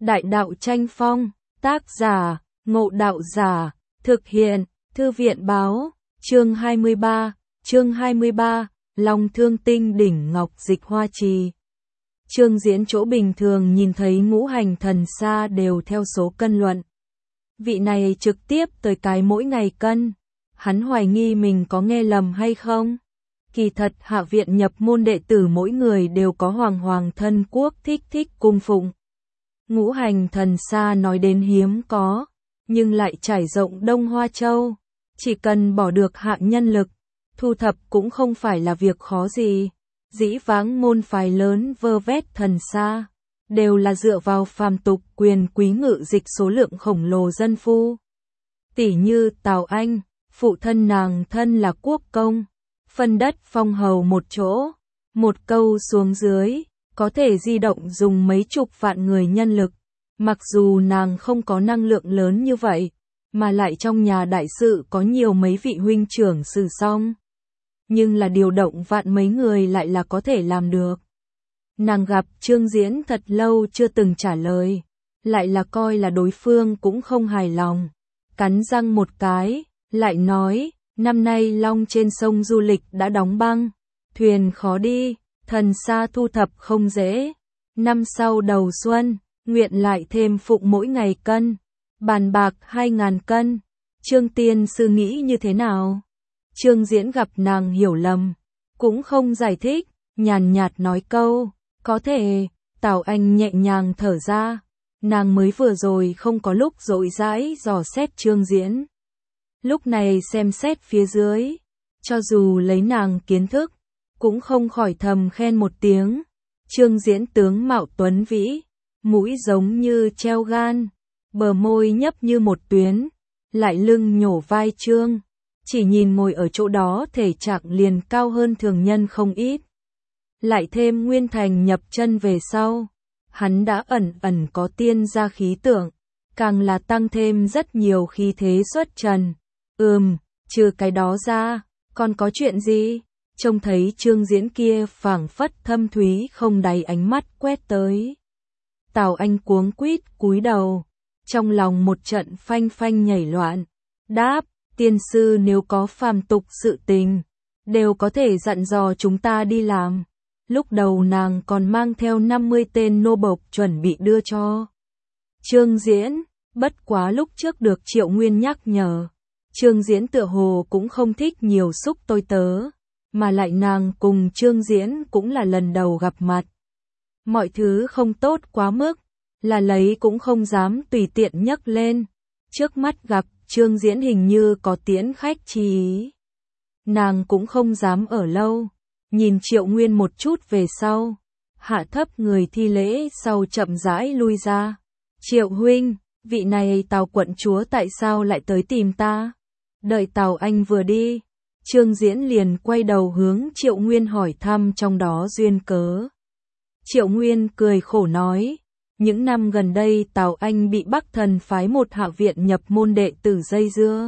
Đại đạo tranh phong, tác giả, Ngộ Đạo Giả, thực hiện, Thư viện Báo, chương 23, Long Thương Tinh Đỉnh Ngọc Dịch Hoa Trì. Trương Diễn chỗ bình thường nhìn thấy ngũ hành thần xa đều theo số cân luận. Vị này trực tiếp tới cái mỗi ngày cân, hắn hoài nghi mình có nghe lầm hay không? Kỳ thật hạ viện nhập môn đệ tử mỗi người đều có hoàng thân quốc thích cung phụng. Ngũ hành thần xa nói đến hiếm có, nhưng lại trải rộng Đông Hoa Châu. Chỉ cần bỏ được hạng nhân lực, thu thập cũng không phải là việc khó gì. Dĩ vãng môn phái lớn vơ vét thần xa, đều là dựa vào phàm tục quyền quý ngự dịch số lượng khổng lồ dân phu. Tỷ như Tào Anh, phụ thân nàng thân là quốc công, phân đất phong hầu một chỗ, một câu xuống dưới, có thể di động dùng mấy chục vạn người nhân lực. Mặc dù nàng không có năng lượng lớn như vậy, mà lại trong nhà đại sự có nhiều mấy vị huynh trưởng xử xong. Nhưng là điều động vạn mấy người lại là có thể làm được. Nàng gặp Trương Diễn thật lâu chưa từng trả lời, lại là coi là đối phương cũng không hài lòng. Cắn răng một cái, lại nói, năm nay long trên sông du lịch đã đóng băng, thuyền khó đi, thần xa thu thập không dễ. Năm sau đầu xuân, nguyện lại thêm phụng mỗi ngày cân, bàn bạc 2.000 cân. Trương Tiên sư nghĩ như thế nào? Trương Diễn gặp nàng hiểu lầm, cũng không giải thích, nhàn nhạt nói câu, có thể. Tào Anh nhẹ nhàng thở ra, nàng mới vừa rồi không có lúc rỗi rãi dò xét Trương Diễn. Lúc này xem xét phía dưới, cho dù lấy nàng kiến thức, cũng không khỏi thầm khen một tiếng. Trương Diễn tướng mạo tuấn vĩ, mũi giống như treo gan, bờ môi nhấp như một tuyến, lại lưng nhổ vai trương. Chỉ nhìn ngồi ở chỗ đó thể trạng liền cao hơn thường nhân không ít. Lại thêm Nguyên Thành nhập chân về sau, hắn đã ẩn có tiên gia khí tượng, càng là tăng thêm rất nhiều khí thế xuất trần. Trừ cái đó ra, còn có chuyện gì? Trông thấy Trương Diễn kia phảng phất thâm thúy không đáy ánh mắt quét tới. Tào Anh cuống quýt cúi đầu, trong lòng một trận phanh nhảy loạn, đáp, tiên sư nếu có phàm tục sự tình, đều có thể dặn dò chúng ta đi làm. Lúc đầu nàng còn mang theo 50 tên nô bộc chuẩn bị đưa cho Trương Diễn, bất quá lúc trước được Triệu Nguyên nhắc nhở, Trương Diễn tựa hồ cũng không thích nhiều xúc tôi tớ, mà lại nàng cùng Trương Diễn cũng là lần đầu gặp mặt. Mọi thứ không tốt quá mức, là lấy cũng không dám tùy tiện nhấc lên. Trước mắt gặp Trương Diễn hình như có tiễn khách chi ý, nàng cũng không dám ở lâu, nhìn Triệu Nguyên một chút về sau, hạ thấp người thi lễ sau chậm rãi lui ra. Triệu huynh, vị này Tào quận chúa tại sao lại tới tìm ta? Đợi Tào Anh vừa đi, Trương Diễn liền quay đầu hướng Triệu Nguyên hỏi thăm trong đó duyên cớ. Triệu Nguyên cười khổ nói, những năm gần đây Tào Anh bị Bắc Thần phái một hạ viện nhập môn đệ tử dây dưa,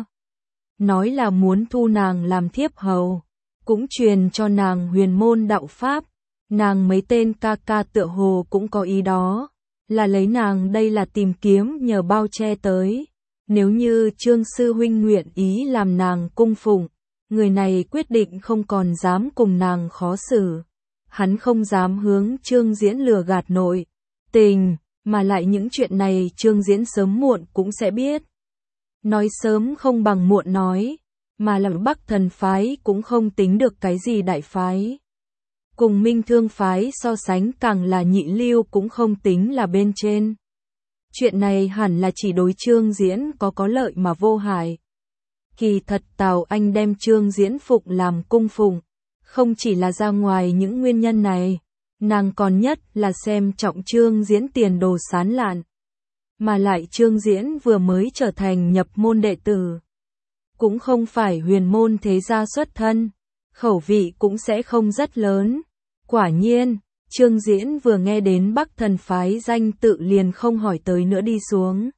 nói là muốn thu nàng làm thiếp hầu, cũng truyền cho nàng huyền môn đạo pháp. Nàng mấy tên ca ca tựa hồ cũng có ý đó, là lấy nàng đây là tìm kiếm nhờ bao che tới. Nếu như Trương sư huynh nguyện ý làm nàng cung phụng, người này quyết định không còn dám cùng nàng khó xử. Hắn không dám hướng Trương Diễn lừa gạt nội tình, mà lại những chuyện này Trương Diễn sớm muộn cũng sẽ biết. Nói sớm không bằng muộn nói, mà là Bắc Thần phái cũng không tính được cái gì đại phái. Cùng Minh Thương phái so sánh càng là nhị lưu cũng không tính là bên trên. Chuyện này hẳn là chỉ đối Trương Diễn có lợi mà vô hại. Kỳ thật Tào Anh đem Trương Diễn phụng làm cung phụng, không chỉ là ra ngoài những nguyên nhân này, nàng còn nhất là xem trọng Trương Diễn tiền đồ sán lạn. Mà lại Trương Diễn vừa mới trở thành nhập môn đệ tử, cũng không phải huyền môn thế gia xuất thân, khẩu vị cũng sẽ không rất lớn. Quả nhiên, Trương Diễn vừa nghe đến Bắc Thần phái danh tự liền không hỏi tới nữa đi xuống.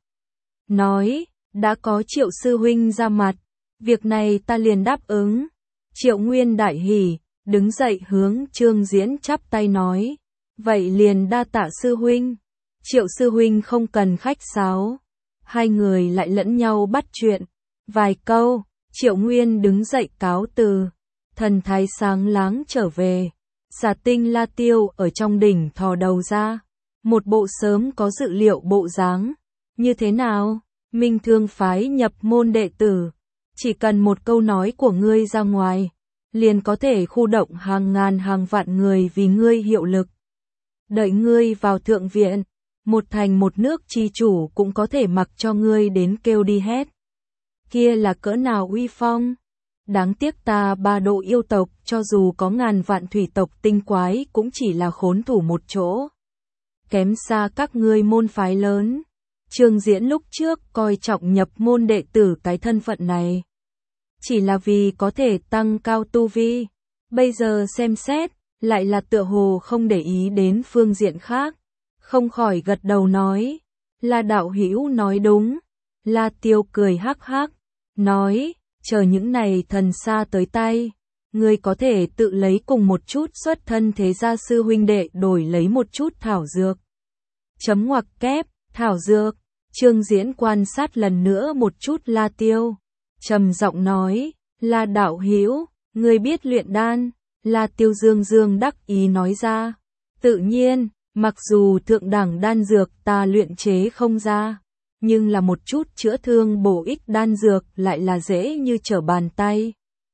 Nói, đã có Triệu sư huynh ra mặt, việc này ta liền đáp ứng. Triệu Nguyên đại hỉ, đứng dậy hướng Trương Diễn chắp tay nói, vậy liền đa tạ sư huynh. Triệu sư huynh không cần khách sáo. Hai người lại lẫn nhau bắt chuyện. Vài câu, Triệu Nguyên đứng dậy cáo từ. Thần thái sáng láng trở về. Xà Tinh La Tiêu ở trong đỉnh thò đầu ra. Một bộ sớm có dự liệu bộ dáng. Như thế nào? Minh Thương phái nhập môn đệ tử. Chỉ cần một câu nói của ngươi ra ngoài, liền có thể khu động hàng ngàn hàng vạn người vì ngươi hiệu lực. Đợi ngươi vào thượng viện, một thành một nước chi chủ cũng có thể mặc cho ngươi đến kêu đi hết. Kia là cỡ nào uy phong? Đáng tiếc ta ba độ yêu tộc, cho dù có ngàn vạn thủy tộc tinh quái cũng chỉ là khốn thủ một chỗ. Kém xa các ngươi môn phái lớn. Trương Diễn lúc trước coi trọng nhập môn đệ tử cái thân phận này, chỉ là vì có thể tăng cao tu vi. Bây giờ xem xét, lại là tựa hồ không để ý đến phương diện khác. Không khỏi gật đầu nói, là đạo hữu nói đúng. La Tiêu cười hắc hắc, nói, chờ những này thần xa tới tay, ngươi có thể tự lấy cùng một chút xuất thân thế gia sư huynh đệ đổi lấy một chút thảo dược. Chấm ngoặc kép, thảo dược. Trương Diễn quan sát lần nữa một chút La Tiêu, trầm giọng nói, La đạo hữu, ngươi biết luyện đan? La Tiêu dương dương đắc ý nói ra, tự nhiên, mặc dù thượng đẳng đan dược ta luyện chế không ra, nhưng là một chút chữa thương bổ ích đan dược lại là dễ như trở bàn tay.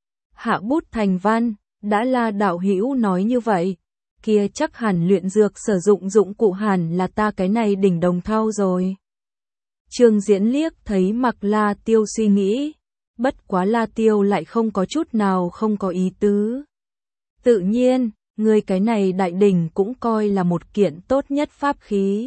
Hạ bút thành văn, đã La đạo hữu nói như vậy, kia chắc hẳn luyện dược sử dụng dụng cụ hẳn là ta cái này đỉnh đồng thau rồi. Trương Diễn liếc thấy mặc La Tiêu suy nghĩ, bất quá La Tiêu lại không có chút nào không có ý tứ. Tự nhiên, người cái này đại đỉnh cũng coi là một kiện tốt nhất pháp khí.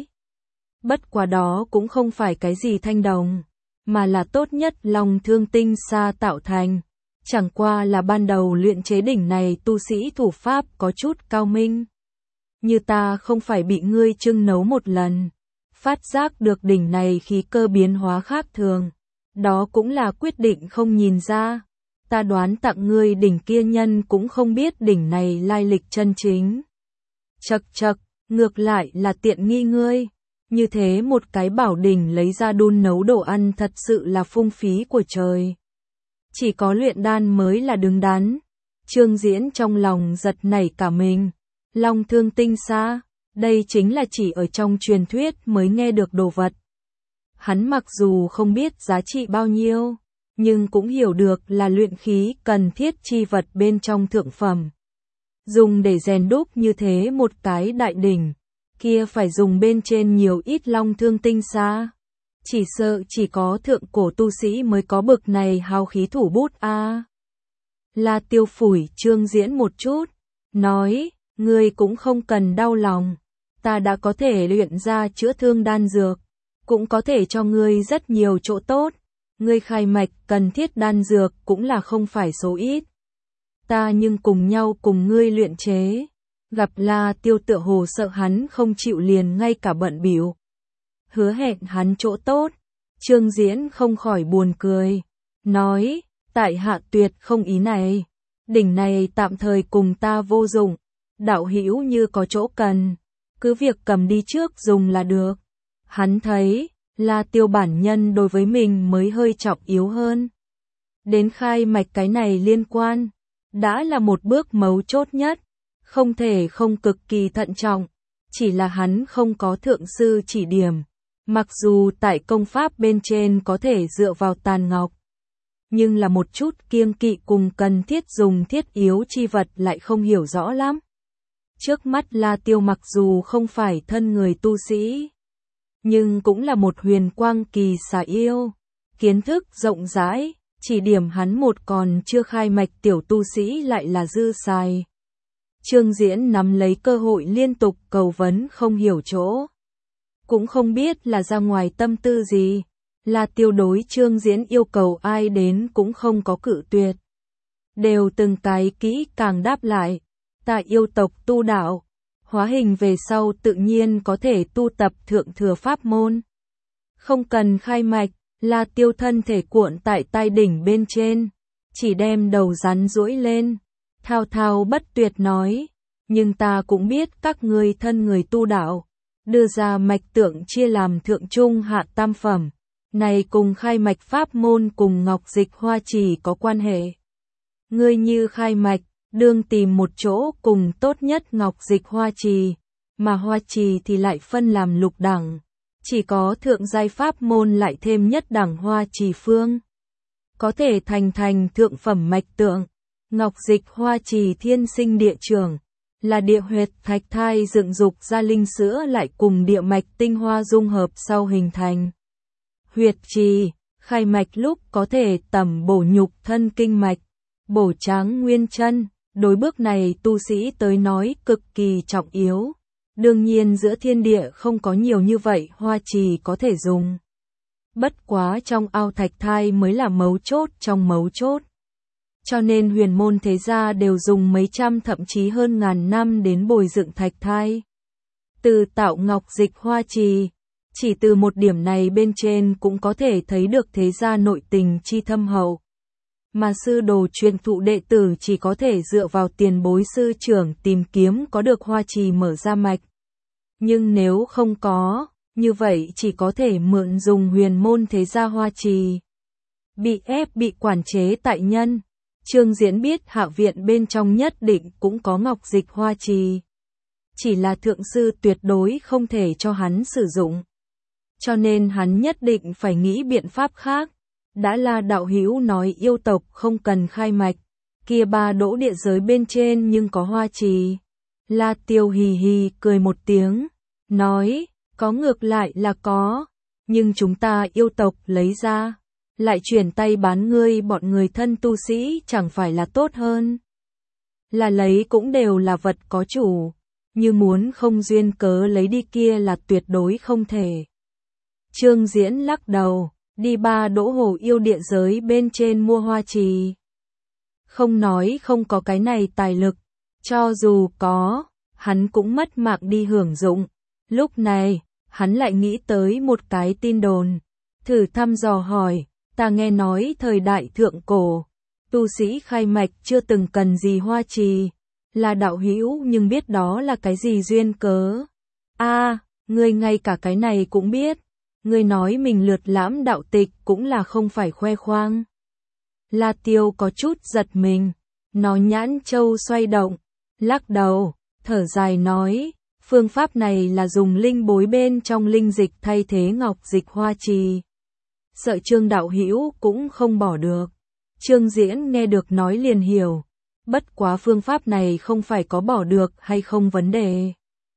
Bất quá đó cũng không phải cái gì thanh đồng, mà là tốt nhất long thương tinh sa tạo thành. Chẳng qua là ban đầu luyện chế đỉnh này tu sĩ thủ pháp có chút cao minh. Như ta không phải bị ngươi trưng nấu một lần, phát giác được đỉnh này khí cơ biến hóa khác thường. Đó cũng là quyết định không nhìn ra. Ta đoán tặng ngươi đỉnh kia nhân cũng không biết đỉnh này lai lịch chân chính. Chậc chậc, ngược lại là tiện nghi ngươi. Như thế một cái bảo đỉnh lấy ra đun nấu đồ ăn thật sự là phung phí của trời. Chỉ có luyện đan mới là đứng đắn. Trương Diễn trong lòng giật nảy cả mình. Long thương tinh sa, đây chính là chỉ ở trong truyền thuyết mới nghe được đồ vật. Hắn mặc dù không biết giá trị bao nhiêu, nhưng cũng hiểu được là luyện khí cần thiết chi vật bên trong thượng phẩm. Dùng để rèn đúc như thế một cái đại đỉnh, kia phải dùng bên trên nhiều ít long thương tinh sa. Chỉ sợ chỉ có thượng cổ tu sĩ mới có bực này hào khí thủ bút a. La Tiêu phủi Trương Diễn một chút, nói, ngươi cũng không cần đau lòng, ta đã có thể luyện ra chữa thương đan dược, cũng có thể cho ngươi rất nhiều chỗ tốt. Ngươi khai mạch cần thiết đan dược cũng là không phải số ít. Ta nhưng cùng nhau cùng ngươi luyện chế. Gặp La Tiêu tựa hồ sợ hắn không chịu liền ngay cả bận bịu. Hứa hẹn hắn chỗ tốt. Trương Diễn không khỏi buồn cười. Nói, tại hạ tuyệt không ý này. Đỉnh này tạm thời cùng ta vô dụng. Đạo hữu như có chỗ cần, cứ việc cầm đi trước dùng là được. Hắn thấy, La Tiêu bản nhân đối với mình mới hơi trọng yếu hơn. Đến khai mạch cái này liên quan, đã là một bước mấu chốt nhất, không thể không cực kỳ thận trọng, chỉ là hắn không có thượng sư chỉ điểm, mặc dù tại công pháp bên trên có thể dựa vào tàn ngọc, nhưng là một chút kiêng kỵ cùng cần thiết dùng thiết yếu chi vật lại không hiểu rõ lắm. Trước mắt La Tiêu mặc dù không phải thân người tu sĩ, nhưng cũng là một huyền quang kỳ xà yêu, kiến thức rộng rãi, chỉ điểm hắn một còn chưa khai mạch tiểu tu sĩ lại là dư xài. Trương Diễn nắm lấy cơ hội liên tục cầu vấn không hiểu chỗ, cũng không biết là ra ngoài tâm tư gì. La Tiêu đối Trương Diễn yêu cầu ai đến cũng không có cự tuyệt, đều từng cái kỹ càng đáp lại. Ta yêu tộc tu đạo, hóa hình về sau tự nhiên có thể tu tập thượng thừa pháp môn. Không cần khai mạch, La Tiêu thân thể cuộn tại tai đỉnh bên trên, chỉ đem đầu rắn duỗi lên, thao thao bất tuyệt nói, nhưng ta cũng biết các ngươi thân người tu đạo, đưa ra mạch tượng chia làm thượng trung hạ tam phẩm. Này cùng khai mạch pháp môn cùng ngọc dịch hoa trì có quan hệ. Ngươi như khai mạch, đương tìm một chỗ cùng tốt nhất ngọc dịch hoa trì, mà hoa trì thì lại phân làm lục đẳng. Chỉ có thượng giai pháp môn lại thêm nhất đẳng hoa trì phương. Có thể thành thượng phẩm mạch tượng. Ngọc dịch hoa trì thiên sinh địa trường, là địa huyệt thạch thai dựng dục ra linh sữa lại cùng địa mạch tinh hoa dung hợp sau hình thành. Huyệt trì, khai mạch lúc có thể tẩm bổ nhục thân kinh mạch, bổ tráng nguyên chân, đối bước này tu sĩ tới nói cực kỳ trọng yếu. Đương nhiên giữa thiên địa không có nhiều như vậy hoa trì có thể dùng. Bất quá trong ao thạch thai mới là mấu chốt trong mấu chốt. Cho nên huyền môn thế gia đều dùng mấy trăm thậm chí hơn ngàn năm đến bồi dựng thạch thai. Từ tạo ngọc dịch hoa trì, chỉ từ một điểm này bên trên cũng có thể thấy được thế gia nội tình chi thâm hậu. Mà sư đồ truyền thụ đệ tử chỉ có thể dựa vào tiền bối sư trưởng tìm kiếm có được hoa trì mở ra mạch. Nhưng nếu không có, như vậy chỉ có thể mượn dùng huyền môn thế gia hoa trì. Bị ép bị quản chế tại nhân. Trương Diễn biết hạ viện bên trong nhất định cũng có ngọc dịch hoa trì. Chỉ là thượng sư tuyệt đối không thể cho hắn sử dụng. Cho nên hắn nhất định phải nghĩ biện pháp khác. Đã là đạo hữu nói yêu tộc không cần khai mạch, kia ba đỗ địa giới bên trên nhưng có hoa trì. La Tiêu hì hì cười một tiếng, nói, có ngược lại là có, nhưng chúng ta yêu tộc lấy ra, lại chuyển tay bán ngươi bọn người thân tu sĩ chẳng phải là tốt hơn. Là lấy cũng đều là vật có chủ, như muốn không duyên cớ lấy đi kia là tuyệt đối không thể. Trương Diễn lắc đầu, đi ba đỗ hồ yêu địa giới bên trên mua hoa trì. Không nói không có cái này tài lực, cho dù có, hắn cũng mất mạng đi hưởng dụng. Lúc này, hắn lại nghĩ tới một cái tin đồn, thử thăm dò hỏi, ta nghe nói thời đại thượng cổ, tu sĩ khai mạch chưa từng cần gì hoa trì, là đạo hữu nhưng biết đó là cái gì duyên cớ. A, ngươi ngay cả cái này cũng biết, ngươi nói mình lượt lãm đạo tịch cũng là không phải khoe khoang. La Tiêu có chút giật mình, nó nhãn châu xoay động, lắc đầu, thở dài nói, phương pháp này là dùng linh bối bên trong linh dịch thay thế ngọc dịch hoa trì. Sợ Trương đạo hữu cũng không bỏ được. Trương Diễn nghe được nói liền hiểu, bất quá phương pháp này không phải có bỏ được hay không vấn đề.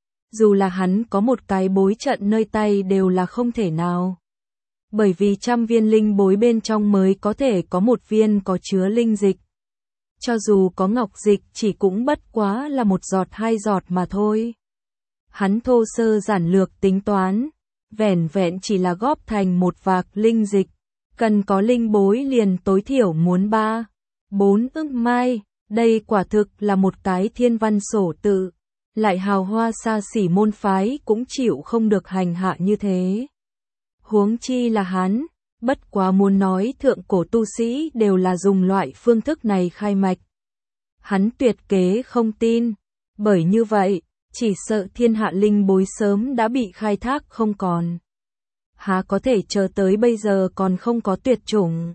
Dù là hắn có một cái bối trận nơi tay đều là không thể nào. Bởi vì 100 viên linh bối bên trong mới có thể có một viên có chứa linh dịch. Cho dù có ngọc dịch chỉ cũng bất quá là một giọt hai giọt mà thôi. Hắn thô sơ giản lược tính toán, vẻn vẹn chỉ là góp thành một vạc linh dịch, cần có linh bối liền tối thiểu muốn 3, 4 ức mai, đây quả thực là một cái thiên văn sổ tự, lại hào hoa xa xỉ môn phái cũng chịu không được hành hạ như thế. Huống chi là hắn, bất quá muốn nói thượng cổ tu sĩ đều là dùng loại phương thức này khai mạch. Hắn tuyệt kế không tin, bởi như vậy, chỉ sợ thiên hạ linh bối sớm đã bị khai thác không còn. Há có thể chờ tới bây giờ còn không có tuyệt chủng.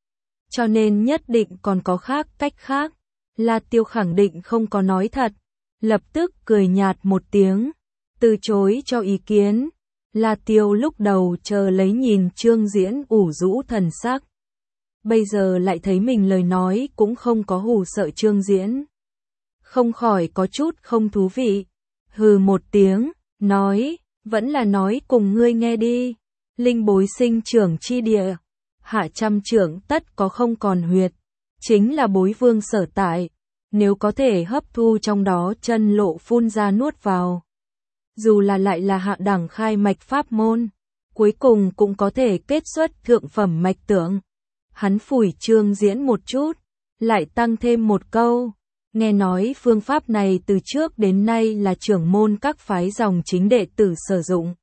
Cho nên nhất định còn có cách khác. La Tiêu khẳng định không có nói thật, lập tức cười nhạt một tiếng, từ chối cho ý kiến. La Tiêu lúc đầu chờ lấy nhìn Trương Diễn ủ rũ thần sắc. Bây giờ lại thấy mình lời nói cũng không có hù sợ Trương Diễn. Không khỏi có chút không thú vị. Hừ một tiếng, nói, vẫn là nói cùng ngươi nghe đi. Linh bối sinh trưởng chi địa, hạ trăm trưởng tất có không còn huyệt. Chính là bối vương sở tại, nếu có thể hấp thu trong đó chân lộ phun ra nuốt vào. Dù là lại là hạ đẳng khai mạch pháp môn, cuối cùng cũng có thể kết xuất thượng phẩm mạch tượng. Hắn phủi Trương Diễn một chút, lại tăng thêm một câu, nghe nói phương pháp này từ trước đến nay là trưởng môn các phái dòng chính đệ tử sử dụng.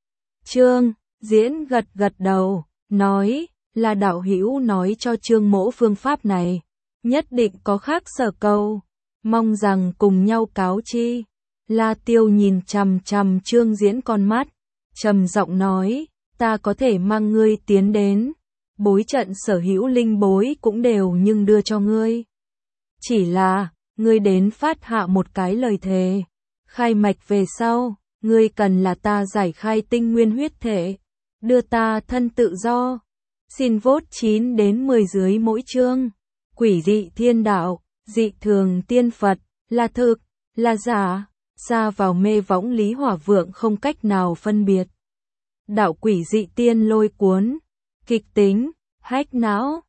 Trương Diễn gật đầu, nói, là đạo hữu nói cho Trương mỗ phương pháp này, nhất định có khác sở câu, mong rằng cùng nhau cáo chi. La Tiêu nhìn chằm chằm Trương Diễn con mắt, trầm giọng nói, ta có thể mang ngươi tiến đến, bối trận sở hữu linh bối cũng đều nhưng đưa cho ngươi. Chỉ là, ngươi đến phát hạ một cái lời thề, khai mạch về sau, ngươi cần là ta giải khai tinh nguyên huyết thể, đưa ta thân tự do. Xin vote 9 đến 10 dưới mỗi chương. Quỷ dị thiên đạo, dị thường tiên Phật, là thực, là giả, xa vào mê võng Lý Hỏa Vượng không cách nào phân biệt. Đạo quỷ dị tiên lôi cuốn, kịch tính, hách não.